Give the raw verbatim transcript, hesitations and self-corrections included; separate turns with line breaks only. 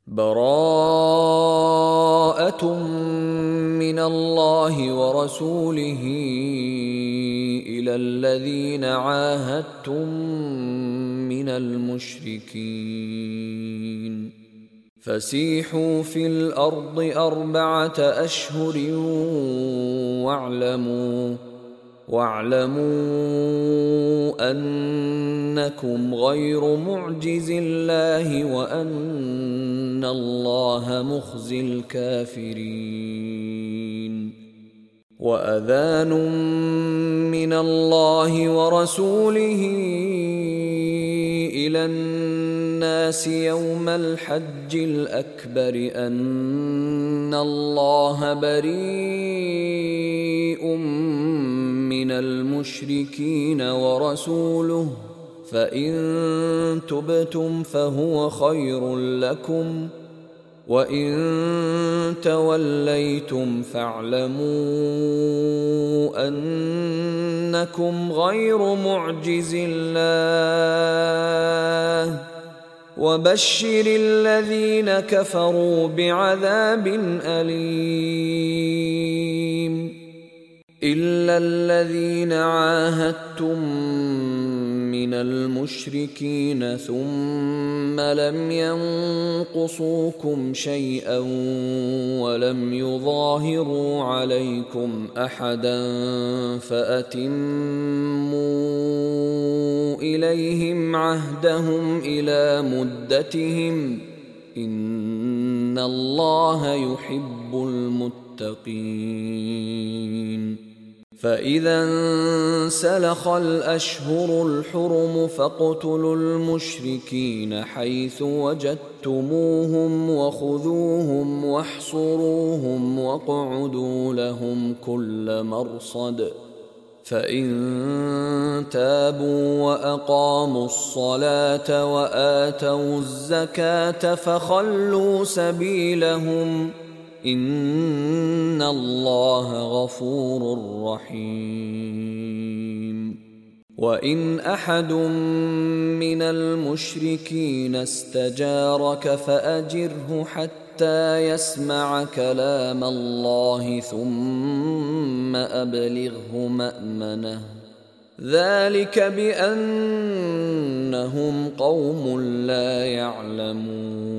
براءة من الله ورسوله إلى الذين عاهدتم من المشركين فسيحوا في الأرض أربعة أشهر واعلموا واعلموا أنكم غير معجز الله وأن الله مخزي الكافرين. وأذان من الله ورسوله إلى الناس يوم الحج الأكبر أن الله بريء من المشركين ورسوله فإن تبتم فهو خير لكم وإن توليتم فاعلموا أنكم غير معجز الله وبشر الذين كفروا بعذاب أليم. إلا الذين عاهدتم من المشركين ثم لم ينقصوكم شيئا ولم يظاهروا عليكم أحدا فأتموا إليهم عهدهم إلى مدتهم إن الله يحب المتقين. فإذا انسلخ الأشهر الحرم فاقتلوا المشركين حيث وجدتموهم وخذوهم واحصروهم واقعدوا لهم كل مرصد فإن تابوا وأقاموا الصلاة وآتوا الزكاة فخلوا سبيلهم إن الله غفور رحيم. وإن أحد من المشركين استجارك فأجره حتى يسمع كلام الله ثم أبلغه مأمنه ذلك بأنهم قوم لا يعلمون.